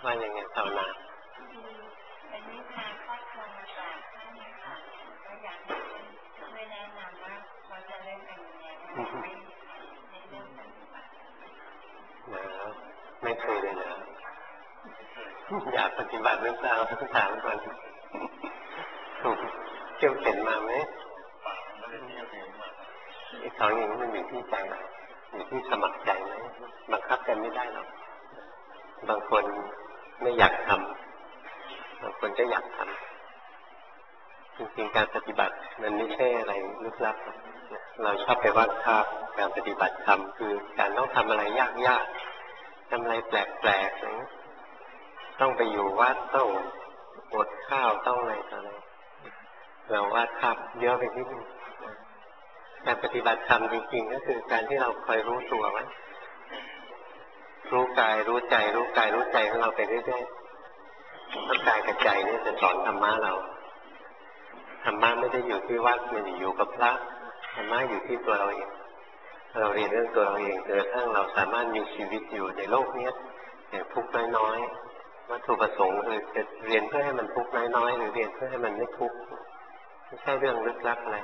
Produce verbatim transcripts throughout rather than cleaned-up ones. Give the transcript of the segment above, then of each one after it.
ว่ายังไงภาวนาอันนี้ทางครอบครัวมาจากท่านเนี่ยค่ะก็อยากให้ช่วยแนะนำว่าเราจะเริ่มกันยังไงไม่ในเรื่องปฏิบัตินะไม่เคยเลยนะอยากปฏิบัติหรือเปล่าถามก่อนเที่ยวเข็นมาไหมไอ้ของอย่างนี้มันอยู่ที่ใจไหมอยู่ที่สมัครใจไหมบังคับกันไม่ได้หรอกบางคนไม่อยากทำบางคนก็อยากทำจริงๆการปฏิบัติมันไม่ใช่อะไรลึกลับเราชอบไปวาดภาพการปฏิบัติธรรมคือการต้องทำอะไรยากๆทำอะไรแปลกๆอย่างนี้ต้องไปอยู่วัดต้องอดข้าวต้องอะไรต่ออะไรเราวาดภาพเยอะไปนิดนึงการปฏิบัติธรรมจริงๆก็คือการที่เราคอยรู้ตัวไว้รู้กายรู้ใจรู้กายรู้ใจของเราไปเรื่อยๆเพราะกายกับใจนี่จะสอนธรรมะเราธรรมะไม่ได้อยู่ที่วัดไม่ได้อยู่กับพระธรรมะอยู่ที่ตัวเราเองเราเรียนเรื่องตัวเราเองจนกระทั่งเราสามารถมีชีวิตอยู่ในโลกนี้อย่างทุกข์น้อยๆวัตถุประสงค์คือจะเรียนเพื่อให้มันทุกข์น้อยๆหรือเรียนเพื่อให้มันไม่ทุกข์ไม่ใช่เรื่องลึกลับอะไร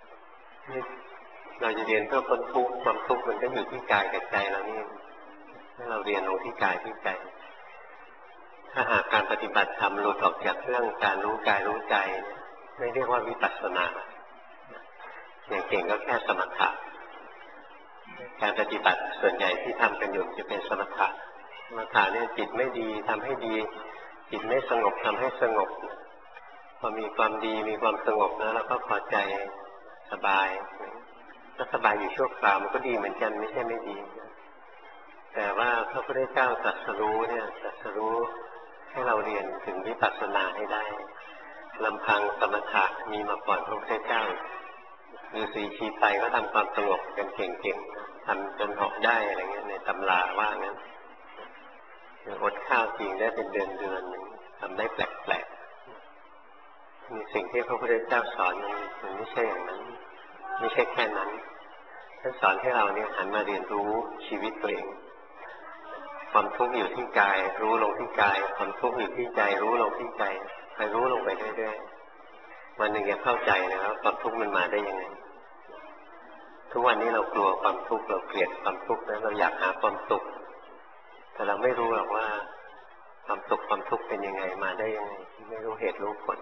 เราจะเรียนเพื่อพ้นทุกข์ความทุกข์มันก็อยู่ที่กายกับใจเรานี่ถ้าเราเรียนลงที่กายที่ใจถ้าหากการปฏิบัติธรรมหลุดออกจากเรื่องการรู้กายรู้ใจไม่เรียกว่าวิปัสสนาอย่างเก่งก็แค่สมถะการปฏิบัติส่วนใหญ่ที่ทำกันอยู่จะเป็นสมถะสมถะเนี่ยจิตไม่ดีทำให้ดีจิตไม่สงบทำให้สงบพอมีความดีมีความสงบแล้วเราก็พอใจสบายถ้าสบายอยู่ชั่วคราวมันก็ดีเหมือนกันไม่ใช่ไม่ดีแต่ว่าพระพุทธเจ้าตรัสรู้เนี่ยตรัสรู้ให้เราเรียนถึงวิปัสสนาให้ได้ลำพังสมถะมีมาก่อนพระพุทธเจ้าฤาษีชีไตก็ทำความสงบกันเก่งๆทำจนเหาะได้อะไรเงี้ยในตำราว่างั้นอดข้าวจริงได้เป็นเดือนเดือนทำได้แปลกๆมีสิ่งที่พระพุทธเจ้าสอนมันไม่ใช่อย่างนั้นไม่ใช่แค่นั้นท่านสอนให้เราเนี่ยหันมาเรียนรู้ชีวิตตัวเองความทุกข์อยู่ที่กายรู้ลงที่กายความทุกข์อยู่ที่ใจรู้ลงที่ใจไปรู้ลงไปเรื่อยๆวันหนึ่งจะเข้าใจนะครับความทุกข์มันมาได้ยังไงทุกวันนี้เรากลัวความทุกข์เราเกลียดความทุกข์แล้วเราอยากหาความสุขแต่เราไม่รู้หรอกว่าความสุขความทุกข์เป็นยังไงมาได้ยังไงไม่รู้เหตุรู้ผล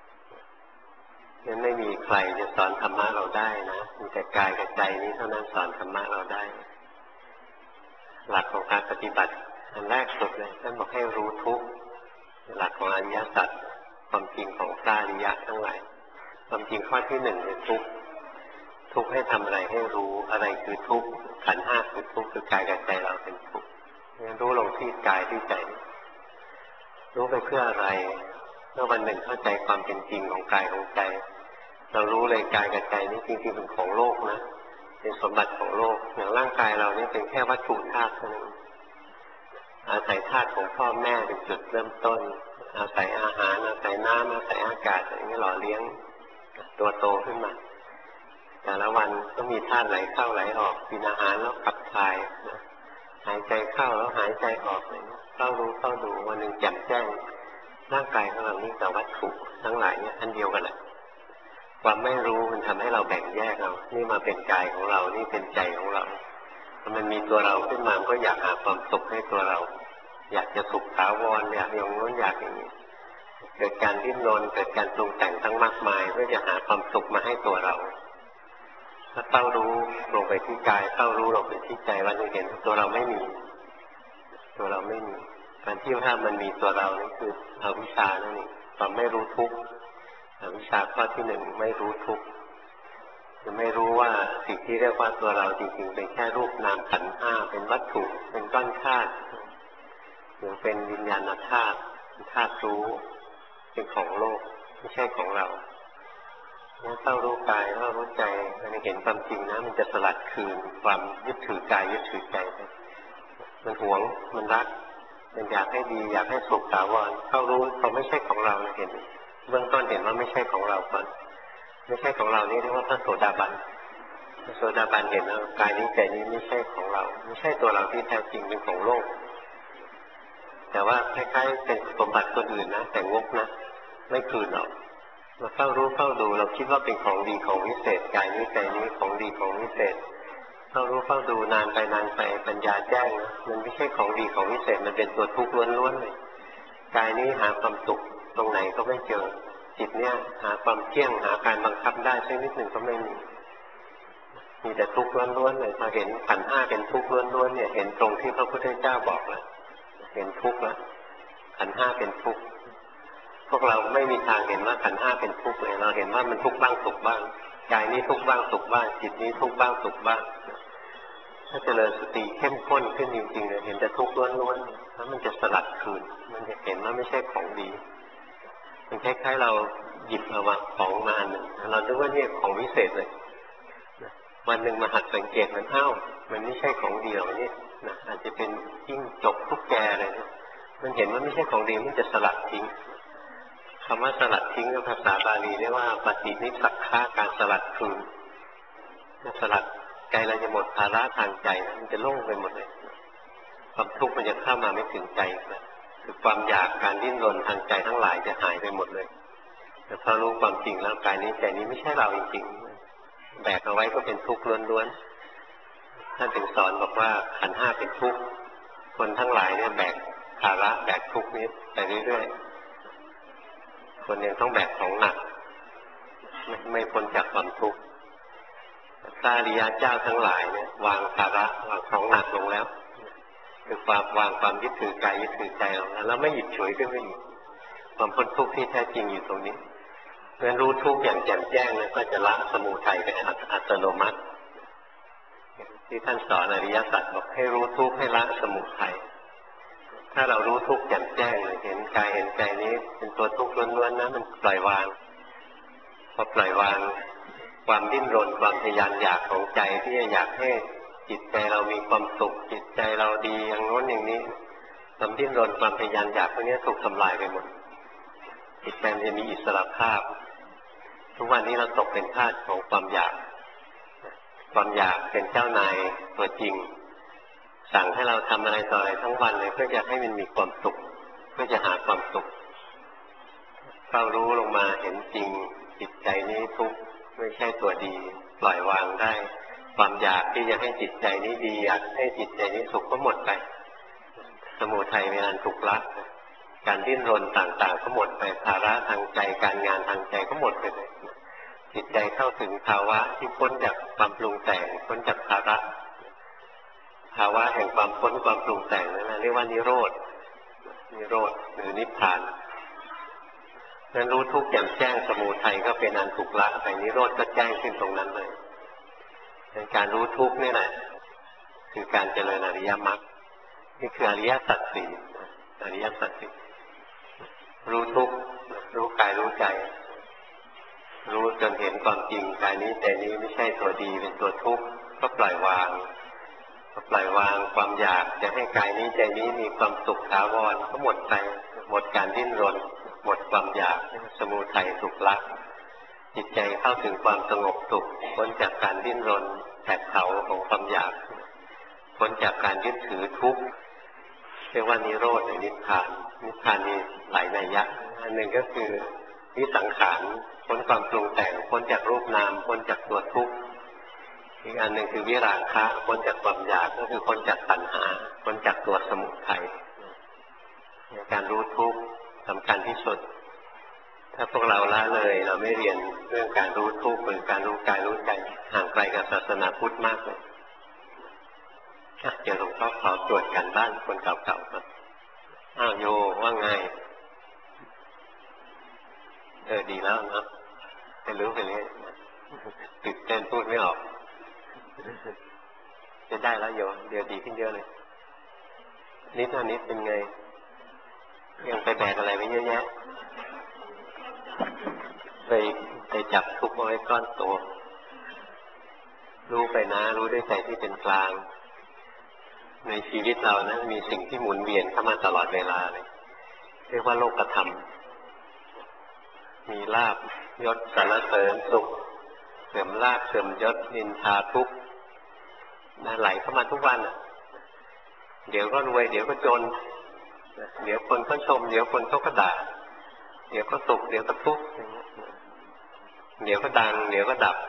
นั้นไม่มีใครจะสอนธรรมะเราได้นะมีแต่กายกับใจนี้เท่านั้นสอนธรรมะเราได้หลักของการปฏิบัติอันแรกสุดเลยท่านบอกให้รู้ทุกข์หลักของอริยสัจความจริงของพระอริยะทั้งหลายความจริงข้อที่หนึ่งคือทุกข์ทุกข์ให้ทำอะไรให้รู้อะไรคือทุกข์ขันธ์ห้าคือทุกข์คือกายกับใจเราเป็นทุกข์รู้ลงที่กายที่ใจรู้ไปเพื่ออะไรเมื่อวันหนึ่งเข้าใจความเป็นจริงของกายของใจเรารู้เลยกายกับใจนี่จริงๆเป็นของโลกนะเป็นสมบัติของโลกอย่างร่างกายเรานี่เป็นแค่วัตถุธาตุเท่านั้นอาศัยธาตุของพ่อแม่เป็นจุดเริ่มต้นอาศัยอาหารอาศัยน้ำอาศัยอากาศอย่างนี้หล่อเลี้ยงตัวโตขึ้นมาแต่ละวันก็มีธาตุไหลเข้าไหลออกกินอาหารแล้วขับถ่ายหายใจเข้าแล้วหายใจออกเข้ารู้เข้าดูวันหนึ่งแจ่มแจ้งร่างกายของเรานี่กับวัตถุทั้งหลายเนี่ยอันเดียวกันแหละความไม่รู้มันทำให้เราแบ่งแยกเรานี่มาเป็นกายของเรานี่เป็นใจของเรามันมีตัวเราขึ้นมาก็อยากหาความสุขให้ตัวเราอยากจะสุขถาวรอยากอย่างโน้นอยากอย่างนี้เกิดการดิ้นรนเกิดการปรุงแต่งทั้งมากมายเพื่อจะหาความสุขมาให้ตัวเราถ้าเฝ้ารู้ลงไปที่กายเฝ้ารู้ลงไปที่ใจวันนี้เห็นตัวเราไม่มีตัวเราไม่มีการที่ถ้ามันมีตัวเรานี่คืออวิชชานั่นเองความไม่รู้ทุกข์อวิชชาข้อที่หนึ่งไม่รู้ทุกข์จะไม่รู้ว่าสิ่งที่เรียกว่าตัวเราจริงๆเป็นแค่รูปนามขันธ์ห้าเป็นวัตถุเป็นก้อนธาตุหรือเป็นวิญญาณธาตุธาตุรู้เป็นของโลกไม่ใช่ของเราเมื่อเข้ารู้กายเข้ารู้ใจมันเห็นความจริงนะมันจะสลัดคืนความยึดถือกายยึดถือใจมันหวงมันรักมันอยากให้ดีอยากให้สุขถาวรเข้ารู้เขาไม่ใช่ของเราเห็นเบื้องต้นเห็นว่าไม่ใช่ของเราก่อนไม่ใช่ของเรานี่เรียกว่าพระโสดาบันพระโสดาบันเห็นว่ากายนี้ใจนี้ไม่ใช่ของเราไม่ใช่ตัวเราที่แท้จริงเป็นของโลกแต่แต่ว่าคล้ายๆเป็นสมบัติคนอื่นนะแต่งกนะไม่คืนหรอกเราเฝ้ารู้เฝ้าดูเราคิดว่าเป็นของดีของวิเศษกายนี้ใจนี้ของดีของวิเศษเฝ้ารู้เฝ้าดูนานไปนานไปปัญญาแจ้งนะมันไม่ใช่ของดีของวิเศษมันเป็นตัวทุกข์ล้วนๆเลยกายนี้หาความสุขตรงไหนก็ไม่เจอจิตเนี่ยหาความเที่ยงหาการบังคับได้สักนิดหนึ่งก็ไม่มีมีแต่ทุกข์ล้วนๆเลยพอเห็นขันธ์ห้าเป็นทุกข์ล้วนๆเนี่ยเห็นตรงที่พระพุทธเจ้าบอกแล้วเห็นทุกข์แล้วขันธ์ห้าเป็นทุกข์พวกเราไม่มีทางเห็นว่าขันธ์ห้าเป็นทุกข์เลยเราเห็นว่ามันทุกข์บ้างสุขบ้างกายนี้ทุกข์บ้างสุขบ้างจิตนี้ทุกข์บ้างสุขบ้างถ้าเจริญสติเข้มข้นขึ้นจริงๆเลยเห็นแต่ทุกข์ล้วนๆแล้วมันจะสลัดคืนมันจะเห็นว่าไม่ใช่ของดีมันคล้ายๆเราหยิบเอาของมาอันหนึ่งเราคิดว่าเนี่ยของวิเศษเลยวันหนึ่งมาหัดสังเกตมันอ้าวมันไม่ใช่ของดีหรอกนี่นะอาจจะเป็นจิ้งจกตุ๊กแกอะไรเนี่ยมันเห็นว่าไม่ใช่ของดีมันจะสลัดทิ้งคำว่าสลัดทิ้งในภาษาบาลีเรียกว่าปฏินิสสักขะการสลัดคืนสลัดใจเราจะหมดภาระทางใจมันจะโล่งไปหมดเลยความทุกข์มันจะเข้ามาไม่ถึงใจนะคือความอยากการดิ้นรนทางใจทั้งหลายจะหายไปหมดเลยแต่พอรู้ความจริงแล้วกายนี้ใจนี้ไม่ใช่เราจริงๆแบกเอาไว้ก็เป็นทุกข์ล้วนๆท่านถึงสอนบอกว่าขันธ์ห้าเป็นทุกข์คนทั้งหลายเนี่ยแบกภาระแบกทุกข์นี้ไปเรื่อยๆคนยังต้องแบกของหนักไม่ไม่พ้นจากความทุกข์พระอริยเจ้าทั้งหลายเนี่ยวางภาระวางของหนักลงแล้วคือความวางความยึดถือกายยึดถือใจลงแล้วแล้วไม่หยิบฉวยขึ้นมาอีกความพ้นทุกข์ที่แท้จริงอยู่ตรงนี้เมื่อรู้ทุกข์อย่างแจ่มแจ้งแล้วก็จะละสมุทัยเป็นอัตโนมัติที่ท่านสอนอริยสัจบอกให้รู้ทุกข์ให้ละสมุทัยถ้าเรารู้ทุกข์แจ่มแจ้งเห็นกายเห็นใจนี้เป็นตัวทุกข์ล้วนๆนะมันปล่อยวางพอปล่อยวางความดิ้นรนความทะยานอยากของใจที่จะอยากให้จิตใจเรามีความสุขจิตใจเราดีอย่างโน้นอย่างนี้ความดิ้นรนความทะยานอยากพวกนี้ถูกทำลายไปหมดจิตใจจะมีอิสระภาพทุกวันนี้เราตกเป็นทาสของความอยากความอยากเป็นเจ้านายตัวจริงสั่งให้เราทำอะไรต่ออะไรทั้งวันเลยเพื่อจะให้มันมีความสุขเพื่อจะหาความสุขเรารู้ลงมาเห็นจริงจิตใจนี้ทุกข์ไม่ใช่ตัวดีปล่อยวางได้ความอยากที่จะให้จิตใจนี้ดีอยากให้จิตใจนี้สุขก็หมดไปสมุทัยเวลาถูกละการดิ้นรนต่างๆก็หมดไปภาระทางใจการงานทางใจก็หมดไปเลยจิตใจเข้าถึงภาวะที่พ้นจากความปรุงแต่งพ้นจากภาระภาวะแห่งความพ้นความปรุงแต่งนั่นแหละเรียกว่านิโรธนิโรธหรือนิพพานนั้นรู้ทุกข์แจ่มแจ้งสมุทัยก็เป็นอันถูกละไปนิโรธก็แจ้งขึ้นตรงนั้นเลยการรู้ทุกข์นี่แหละคือการเจริญอริยมรรคนี่คืออริยสัจสี่อริยสัจสี่รู้ทุกข์รู้กายรู้ใจรู้จนเห็นความจริงกายนี้ใจนี้ไม่ใช่ตัวดีเป็นตัวทุกข์ก็ปล่อยวางก็ปล่อยวางความอยากจะให้กายนี้ใจนี้มีความสุขถาวรก็หมดไปหมดการดิ้นรนหมดความอยากสมุทัยถูกละจิตใจเข้าถึงความสงบสุขพ้นจากการดิ้นรนแผดเผาของความอยากพ้นจากการยึดถือทุกข์เรียกว่านิโรธหรือนิพพานนิพพานมีหลายนัยยะอันหนึ่งก็คือนิสังขารพ้นความปรุงแต่งพ้นจากรูปนามพ้นจากตัวทุกข์อีกอันหนึ่งคือวิราคะพ้นจากความอยากก็คือพ้นจากตัณหาพ้นจากตัวสมุทัยการรู้ทุกข์สำคัญที่สุดถ้าพวกเราละเลยเราไม่เรียนเรื่องการรู้ทุกข์หรือการรู้กายรู้ใจห่างไกลกับศาสนาพุทธมากเลยเดี๋ยวหลวงพ่อขอตรวจกันบ้านคนเก่าๆครับอ้าวโยว่าไงเออดีแล้วนะไปรู้ไปเรื่อยตื่นเต้นพูดไม่ออกจะได้แล้วโยเดี๋ยวดีขึ้นเยอะเลยนิดเท่านิดเป็นไงยังไปแบกอะไรไว้เยอะแยะไปไปจับทุกข์เอาไว้ก้อนโตรู้ไปนะรู้ด้วยใจที่เป็นกลางในชีวิตเรานะมีสิ่งที่หมุนเวียนเข้ามาตลอดเวลาเลยเรียกว่าโลกธรรมมีลาภยศสรรเสริญสุขเสื่อมลาภเสื่อมยศนินทาทุกข์นะไหลเข้ามาทุกวันอ่ะเดี๋ยวก็รวยเดี๋ยวก็จนเดี๋ยวคนก็ชมเดี๋ยวคนเขาก็ด่าเดี๋ยวก็สุขเดี๋ยวก็ทุกข์เดี๋ยวก็ดังเดี๋ยวก็ดับ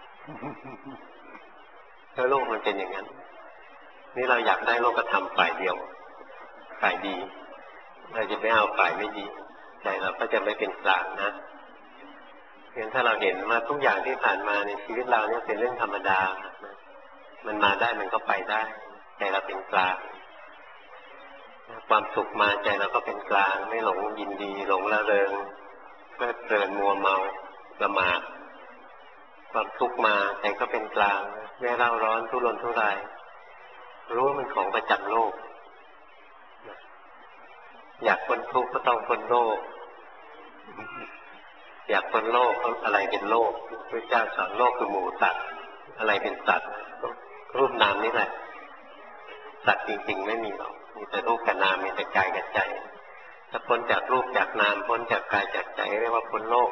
แล้วโลกมันเป็นอย่างนั้นนี่เราอยากได้โลกธรรมฝ่ายเดียวฝ่ายดีเราจะไม่เอาฝ่ายไม่ดีใจเราก็จะไม่เป็นกลางนะเพราะฉะนั้นถ้าเราเห็นว่าทุกอย่างที่ผ่านมาในชีวิตเราเนี่ยเป็นเรื่องธรรมดามันมาได้มันก็ไปได้ใจเราเป็นกลางความสุขมาใจเราก็เป็นกลางไม่หลงยินดีหลงละเริงเพลิดเพลินมัวเมาประมาทความทุกข์มาใจก็เป็นกลางไม่เร่าร้อนทุรนทุรายรู้ว่ามันของประจำโลกอยากพ้นทุกข์ก็ต้องพ้นโลกอยากพ้นโลกอะไรเป็นโลกพระเจ้าสอนโลกคือหมู่สัตว์อะไรเป็นสัตว์รูปนามนี่แหละสัตว์จริงๆไม่มีหรอกมีแต่รูปกับนามมีแต่กายกับใจถ้าพ้นจากรูปจากนามพ้นจากกายจากใจเรียกว่าพ้นโลก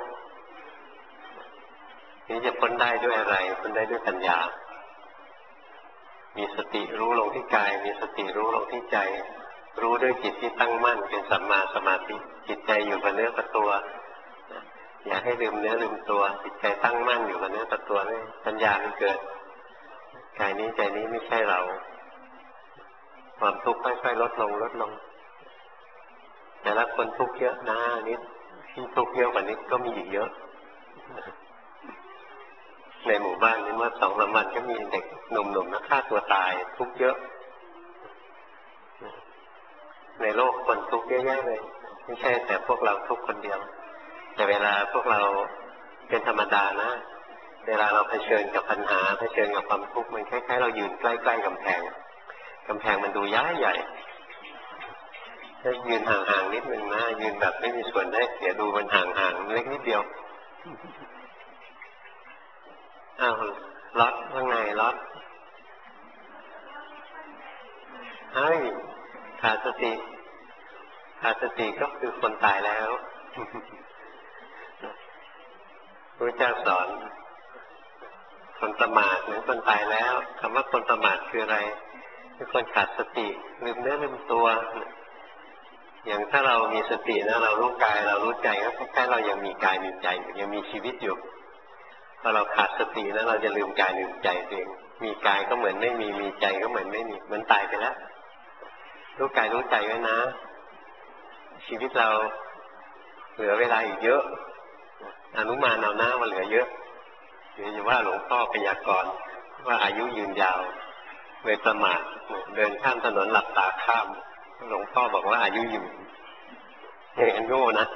นี่จะพ้นได้ด้วยอะไรพ้นได้ด้วยปัญญามีสติรู้ลงที่กายมีสติรู้ลงที่ใจรู้ด้วยจิตที่ตั้งมั่นเป็นสัมมาสมาธิจิตใจอยู่กับเนื้อกับตัวอย่าให้ลืมเนื้อลืมตัวจิตใจตั้งมั่นอยู่กับเนื้อกับตัวนี่ปัญญามันเกิดกายนี้ใจนี้ไม่ใช่เราความทุกข์ค่อยๆลดลงลดลงแต่ละคนทุกข์เยอะนะนิดที่ทุกข์เยอะกว่านี้ก็มีอีกเยอะในหมู่บ้านนี้เมื่อสองสามวันก็มีเด็กหนุ่มๆนะฆ่าตัวตายทุกข์เยอะในโลกคนทุกข์เยอะแยะเลยไม่ใช่แต่พวกเราทุกข์คนเดียวแต่เวลาพวกเราเป็นธรรมดานะเวลาเราเผชิญกับปัญหาเผชิญกับความทุกข์มันคล้ายๆเรายืนใกล้ๆกำแพงกำแพงมันดูย้ายใหญ่ถ้ายืนห่างๆนิดนึงนะยืนแบบไม่มีส่วนได้เสียดูมันห่างๆเล็กนิดเดียวอ้าวล็อตข้างในล็อตเฮ้ยขาดสติขาดสติก็คือคนตายแล้วพระเจ้าสอนคนประมาทเหมือนคนตายแล้วคำว่าคนประมาทคืออะไรคือคนขาดสติลืมเนื้อลืมตัวอย่างถ้าเรามีสตินะเรารู้กายเรารู้ใจก็แค่เรายังมีกายมีใจยังมีชีวิตอยู่พอเราขาดสติแล้วเราจะลืมกายลืมใจเองมีกายก็เหมือนไม่มีมีใจก็เหมือนไม่มีมันตายไปแล้วรู้กายรู้ใจไว้นะชีวิตเราเหลือเวลาอีกเยอะอนุมานเอาหน้าว่าเหลือเยอะเดี๋ยวจะว่าหลวงพ่อพยากรณ์ว่าอายุยืนยาวเลยประมาทเดินข้ามถนนหลับตาข้ามหลวงพ่อบอกว่าอายุยืนอย่างนั้นโง่นะ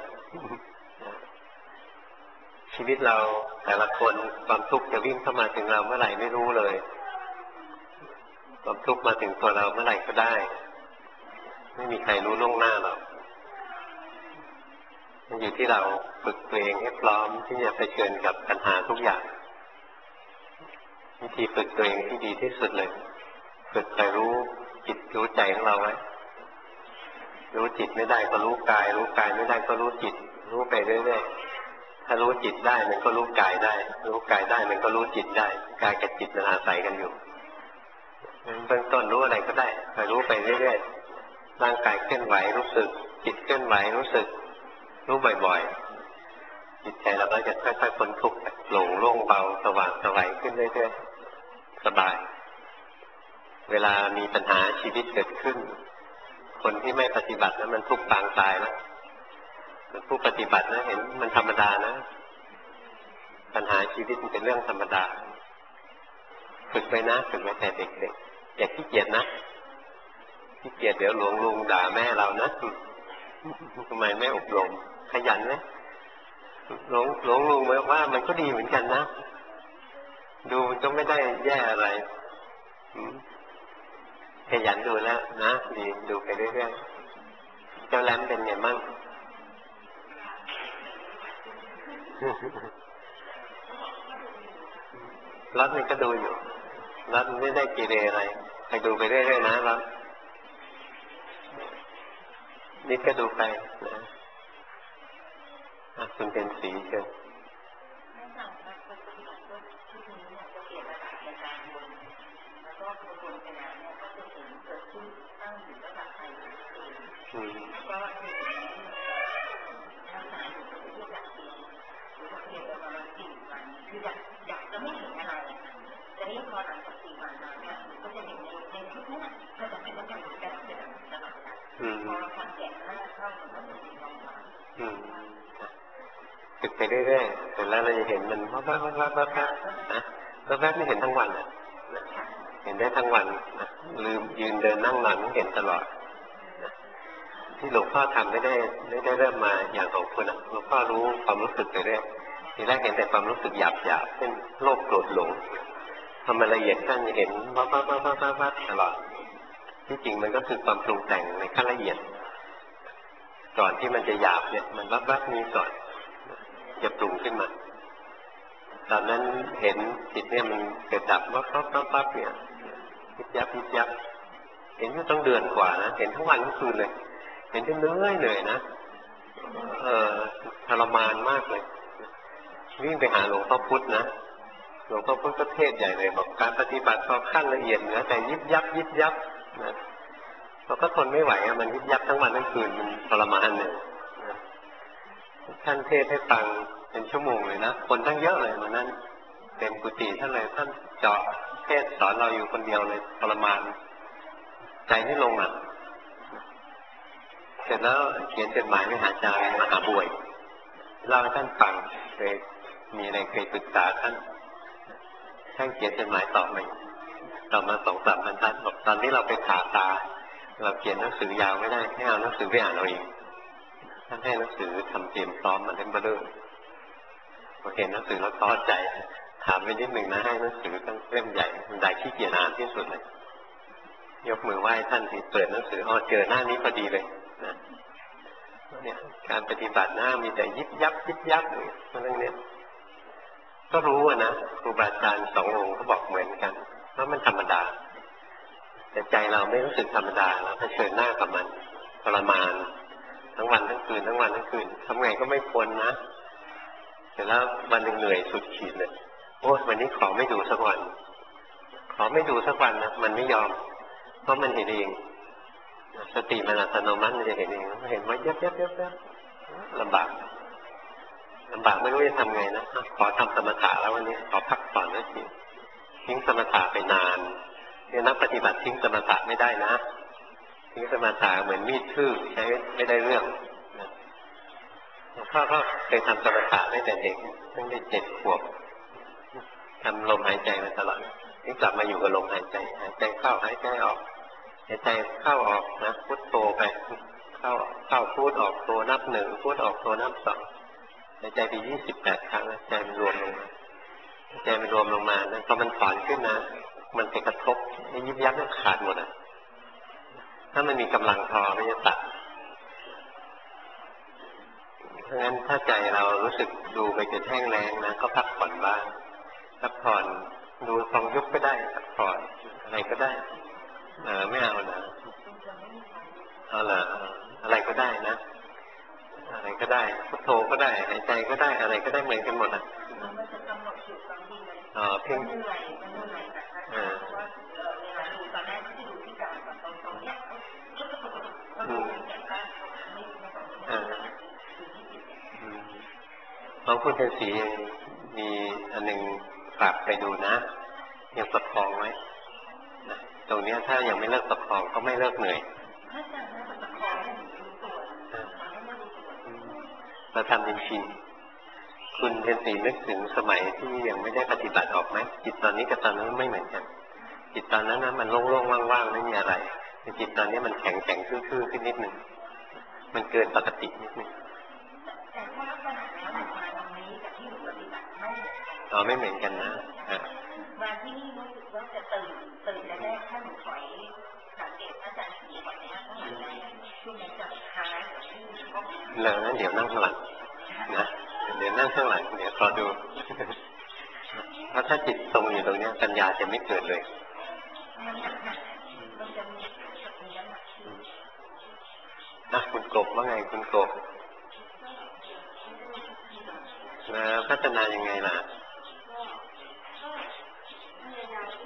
ชีวิตเราแต่ละคนความทุกข์จะวิ่งเข้ามาถึงเราเมื่อไหร่ไม่รู้เลยความทุกข์มาถึงตัวเราเมื่อไหร่ก็ได้ไม่มีใครรู้ล่วงหน้าหรอกมันอยู่ที่เราฝึกตัวเองให้พร้อมที่จะเผชิญกับปัญหาทุกอย่างวิธีฝึกตัวเองที่ดีที่สุดเลยฝึกไปรู้จิตรู้ใจของเราไว้รู้จิตไม่ได้ก็รู้กายรู้กายไม่ได้ก็รู้จิตรู้ไปเรื่อยๆถ้ารู้จิตได้มันก็รู้กายได้รู้กายได้มันก็รู้จิตได้กายกับจิตมันอาศัยกันอยู่เบื้องต้นรู้อะไรก็ได้ไปรู้ไปเรื่อยๆร่างกายเคลื่อนไหวรู้สึกจิตเคลื่อนไหวรู้สึกรู้บ่อยๆจิตใจเราก็จะค่อยๆพ้นทุกข์โปร่งโล่งเบาสว่างสวัยขึ้นเรื่อยๆสบายเวลามีปัญหาชีวิตเกิดขึ้นคนที่ไม่ปฏิบัตินะมันทุกข์ปางตายนะผู้ปฏิบัตินะเห็นมันธรรมดานะปัญหาชีวิตมันเป็นเรื่องธรรมดาฝึกไปนะฝึกมาแต่เด็กๆอย่าขี้เกียจนะขี้เกียจเดี๋ยวหลวงลุงด่าแม่เรานะทำไมไม่อบรมขยันไหมหลวงหลวงลุงบอกว่ามันก็ดีเหมือนกันนะดูมันก็ไม่ได้แย่อะไรขยันดูแล้วนะดีดูไปเรื่อยๆเจ้าแรมเป็นไงมั่งรัฐนี่ก็ดูอยู่รัฐไม่ได้กีเรอะไรไปดูไปเรื่อยๆนะรัฐนิดก็ดูไปนะคุณเป็นสีเชิญก็คือรักษาอยู่ที่หลักปีหรือว่าเรียนประมาณสี่วันคืออยากอยากจะไม่เห็นอะไรแต่นี่พอหลังจากสี่วันมาเนี่ยก็จะเห็นในในชุดนี้ก็จะเป็นเรื่องของการเป็นตลอดการพอทำแก่หน้าเข้ามันก็จะมีความหวังฝึกไปเรื่อยๆเสร็จแล้วเราจะเห็นมันวับวับวับวับวับนะวับวับไม่เห็นทั้งวันอ่ะเห็นได้ทั้งวันนะลืมยืนเดินนั่งนอนเห็นตลอดที่หลวงพ่อทำไม่ได้ไม่ได้เริ่มมาอย่างของคุณอ่ะหลวงพ่อรู้ความรู้สึกไปเรื่อยทีแรกเห็นแต่ความรู้สึกหยาบหยาบเช่นโลภโกรธหลงทำมันละเอียดขั้นเห็นวับวับวับวับวับวับตลอดที่จริงมันก็คือความปรุงแต่งในขั้นละเอียดก่อนที่มันจะหยาบเนี่ยมันวับวับนี้ก่อนจะปรุงขึ้นมาตอนนั้นเห็นจิตเนี่ยมันเกิดดับวับวับวับวับเนี่ยยิบยับยิบยับเห็นอยู่ต้องเดือนกว่านะเห็นทั้งวันทั้งคืนเลยเห็นจนเหนื่อยเหนื่อยนะเออทรมานมากเลยวิ่งไปหาหลวงพ่อพุธนะหลวงพ่อพุธก็เทศใหญ่เลยบอกการปฏิบัติพอขั้นละเอียดเหนือแต่ยิบยับยิบยับนะเราก็ทนไม่ไหวอะมันยิบยับทั้งวันทั้งคืนมันทรมานเลยท่านเทศให้ฟังเป็นชั่วโมงเลยนะคนตั้งเยอะเลยวันนั้นเต็มกุฏิท่านเลยท่านเจาะเทศสอนเราอยู่คนเดียวเลยทรมานใจไม่ลงอ่ะเสร็จแล้วเขียนจดหมายไปหาอาจารย์มหาบุญเล่าให้ท่านฟังเคยมีอะไรเคยปรึกษาท่านท่านเขียนจดหมายตอบมาตอบมาสองสามบรรทัดบอกตอนนี้เราไปผ่าตาเราเขียนหนังสือยาวไม่ได้ให้เอาหนังสือไปอ่านเอาเองท่านให้หนังสือทำเตรียมพร้อมมาเล่มเบอร์เร่อพอเห็นหนังสือแล้วท้อใจถามไปนิดหนึ่งนะให้หนังสือตั้งเล่มใหญ่มันได้ขี้เกียจอ่านที่สุดเลยยกมือไหว้ท่านที่เปิดหนังสืออ๋อเจอหน้านี้พอดีเลยนะเนี่ยการปฏิบัติหน้ามีแต่ยิบยับยิบยับเนี่ยเรื่องนี้ก็รู้นะครูบาอาจารย์สององค์เขาบอกเหมือนกันว่ามันธรรมดาแต่ใจเราไม่รู้สึกธรรมดาเราเผชิญหน้ากับมันทรมานทั้งวันทั้งคืนทั้งวันทั้งคืนทำไงก็ไม่พ้นนะเสร็จแล้ววันหนึ่งเหนื่อยสุดขีดเลยโอ้วันนี้ขอไม่ดูสักวันขอไม่ดูสักวันนะมันไม่ยอมเพราะมันเห็นเองสติมันอัตโนมัติมันจะเห็นเองเห็นว่ายับยับยับยับลำบากลำบากไม่รู้จะทำไงนะขอทำสมถะแล้ววันนี้ขอพักผ่อนนะสิทิ้งสมถะไปนานเนี่ยนักปฏิบัติทิ้งสมถะไม่ได้นะทิ้งสมถะเหมือนมีดทื่อใช้ไม่ได้เรื่องพ่อก็เคยทำสมถะตั้งแต่เด็กตั้งแต่เจ็ดขวบทำลมหายใจมาตลอดนี่กลับมาอยู่กับลมหายใจหายใจเข้าหายใจออกหายใจเข้าออกนะพุทโธไปเข้าเข้าพูดออกโธนับหนึ่งพูดออกโธนับสองหายใจไปยี่สิบแปดครั้งแล้วใจมันรวมลงมาใจมันรวมลงมาแล้วพอมันถอนขึ้นนะมันไปกระทบให้ยิบยับแล้วขาดหมดอ่ะถ้ามันมีกำลังพอมันจะตัดเพราะงั้นถ้าใจเรารู้สึกดูไปจนแห้งแล้งนะก็พักผ่อนบ้างพักผ่อนดูฟองยุบก็ได้พักผ่อนอะไรก็ได้เออไม่เอานะเอาล่ะอะไรก็ได้นะอะไรก็ได้พุทโธก็ได้หายใจก็ได้อะไรก็ได้เหมือนกันหมดอ่ะอ๋อเพียงอ่าหลวงพ่อฤาษียังมีอันหนึ่งฝากไปดูนะยังประคองไว้นะตรงนี้ถ้ายังไม่เลิกประคองก็ไม่เลิกเหนื่อยเราทำจริงๆคุณฤาษีนึกถึงสมัยที่ยังไม่ได้ปฏิบัติออกไหมจิตตอนนี้กับตอนนั้นไม่เหมือนกันจิตตอนนั้นนะมันโล่งๆว่างๆไม่มีอะไรแต่จิตตอนนี้มันแข็งๆทื่อๆขึ้นนิดหนึ่งมันเกินปกตินิดหนึ่งอ๋อไม่เหมือนกันนะมาที่นี่รู้สึกว่าจะตื่นตื่นแรกๆถ้าหนูถอยสังเกตอาจารย์สีก่อนนี้ก็เหมือนช่วงนี้จะคล้ายกับที่เขาแล้วนั้นเดี๋ยวนั่งข้างหลังนะเดี๋ยวนั่งข้างหลังเดี๋ยวรอดูเพราะถ้าจิตตรงอยู่ตรงนี้ปัญญาจะไม่เกิดเลยนะคุณกบว่าไงคุณกบนะพัฒนายังไงล่ะ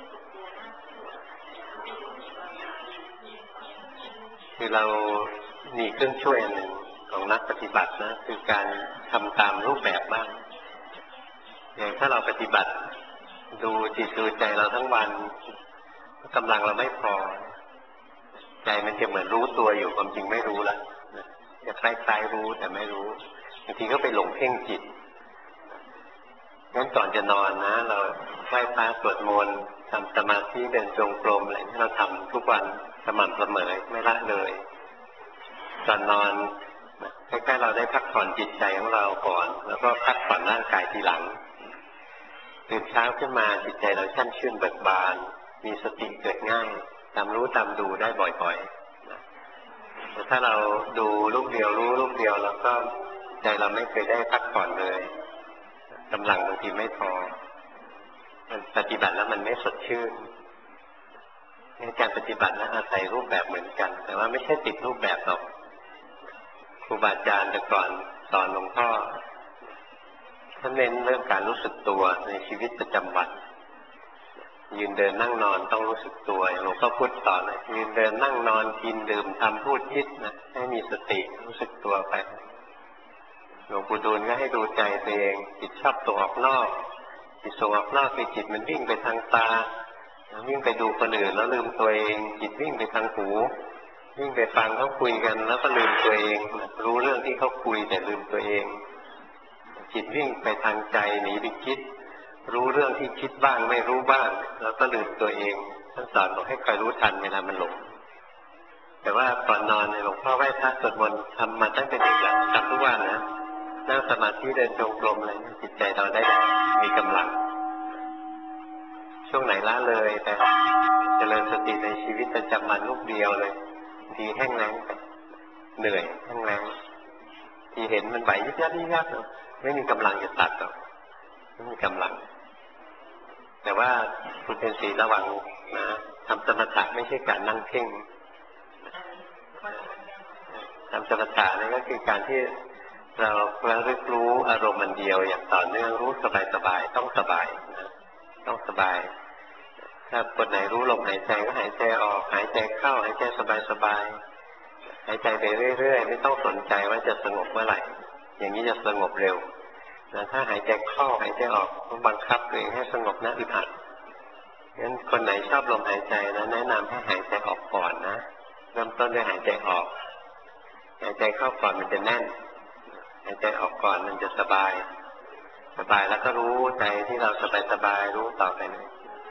คือเรามีเครื่องช่วยอันหนึ่งของนักปฏิบัตินะคือการทำตามรูปแบบบ้างอย่างถ้าเราปฏิบัติดูจิตดูใจเราทั้งวันกำลังเราไม่พอใจมันจะเหมือนรู้ตัวอยู่ความจริงไม่รู้ละจะคล้ายๆรู้แต่ไม่รู้บางทีก็ไปหลงเพ่งจิตงั้นก่อนจะนอนนะเราไหว้พระสวดมนต์ทำสมาธิเดินจงกรมอะไรที่เราทำทุกวันสม่ำเสมอไม่ละเลยก่อนนอนใกล้ๆเราได้พักผ่อนจิตใจของเราก่อนแล้วก็พักผ่อนร่างกายทีหลังตื่นเช้าขึ้นมาจิตใจเราช่ำชื่นเบิกบานมีสติเกิดง่ายตามรู้ตามดูได้บ่อยๆแต่ถ้าเราดูลูกเดียวรู้ลูกเดียวแล้วก็ใจเราไม่เคยได้พักผ่อนเลยกำลังบางทีไม่พอปฏิบัติแล้วมันไม่สดชื่นการปฏิบัตินั้นอาศัยรูปแบบเหมือนกันแต่ว่าไม่ใช่ติดรูปแบบหรอกครูบาอาจารย์แต่ก่อนสอนหลวงพ่อท่านเน้นเรื่องการรู้สึกตัวในชีวิตประจำวันยืนเดินนั่งนอนต้องรู้สึกตัวอย่างหลวงพ่อพูดสอนนะยืนเดินนั่งนอนกินดื่มทำพูดคิดนะให้มีสติรู้สึกตัวไปหลวงปู่ดูลก็ให้ดูใจตัวเองจิตชอบตัวออกนอกจิตส่งออกนอกคือจิตมันวิ่งไปทางตาวิ่งไปดูคนอื่นแล้วลืมตัวเองจิตวิ่งไปทางหูวิ่งไปฟังเขาคุยกันแล้วก็ลืมตัวเองรู้เรื่องที่เขาคุยแต่ลืมตัวเองจิตวิ่งไปทางใจหนีไปคิดรู้เรื่องที่คิดบ้างไม่รู้บ้างแล้วก็ลืมตัวเองท่านสอนบอกให้คอยรู้ทันเวลามันหลงแต่ว่าก่อนนอนหลวงพ่อไหว้พระสวดมนต์ทำมาตั้งแต่เด็กแล้วทำทุกวันนะนั่งสมาธิเดินจงกรมอะไรจิตใจเราได้มีกำลังช่วงไหนละเลยแต่เจริญสติในชีวิตประจำวันลูกเดียวเลยทีแห้งแล้งเหนื่อยแห้งแล้งทีเห็นมันไหวยิบยับยิบยับไม่มีกำลังจะตัดหรอกไม่มีกำลังแต่ว่าคุณเป็นสีระวังนะทำสมถะไม่ใช่การนั่งเพ่งทำสมถะนี่ก็คือการที่เราระลึกรู้อารมณ์มันเดียวอย่างต่อเนื่องรู้สบายๆต้องสบายนะต้องสบายถ้าคนไหนรู้ลมหายใจก็หายใจออกหายใจเข้าหายใจสบายๆหายใจไปเรื่อยๆไม่ต้องสนใจว่าจะสงบเมื่อไหร่อย่างนี้จะสงบเร็วนะถ้าหายใจเข้าหายใจออกต้องบังคับตัวเองให้สงบนะอึดอัดงั้นคนไหนชอบลมหายใจนะแนะนำให้หายใจออกก่อนนะเริ่มต้นด้วยหายใจออกหายใจเข้าก่อนมันจะแน่นหายใจออกก่อนมันจะสบายสบายแล้วก็รู้ใจที่เราสบายสบายรู้ต่อไปเลย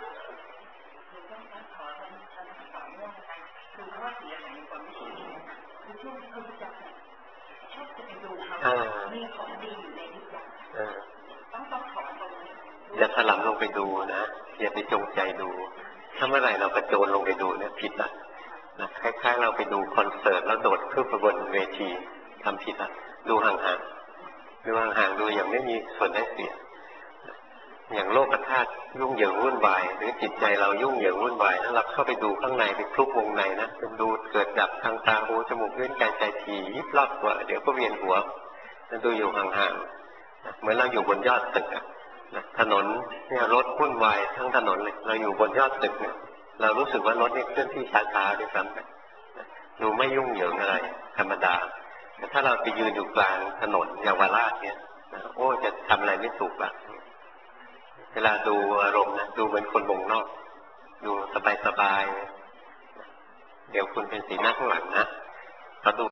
อย่าถลำลงไปดูนะอย่าไปจงใจดูถ้าเมื่อไหร่เรากระโจนลงไปดูเนี่ยผิดอ่ะนะคล้ายๆเราไปดูคอนเสิร์ตแล้วโดดขึ้นไปบนเวทีทำผิดอ่ะดูห่างๆดูห่างๆดูอย่างไม่มีส่วนได้เสียอย่างโลกธาตุยุ่งเหยิงวุ่นวายหรือจิตใจเรายุ่งเหยิงวุ่นวายแล้วเราเข้าไปดูข้างในไปคลุกวงในนะเป็นดูเกิดดับทางตาหูจมูกลิ้นกายใจทียิบรอบตัวเดี๋ยวก็เวียนหัวแล้วดูอยู่ห่างๆเหมือนเราอยู่บนยอดตึกถนนเนี่ยรถวุ่นวายทั้งถนนเลยเราอยู่บนยอดตึกเนี่ยเรารู้สึกว่ารถนี่เคลื่อนที่ช้าๆด้วยซ้ำดูไม่ยุ่งเหยิงอะไรธรรมดาแต่ถ้าเราไปยืนอยู่กลางถนนเยาวราชเนี่ยโอ้จะทำอะไรไม่ถูกละเวลาดูอารมณ์นะดูเหมือนคนวงนอกดูสบายๆเดี๋ยวคุณเป็นสีหน้าข้างหลังนะเขาดู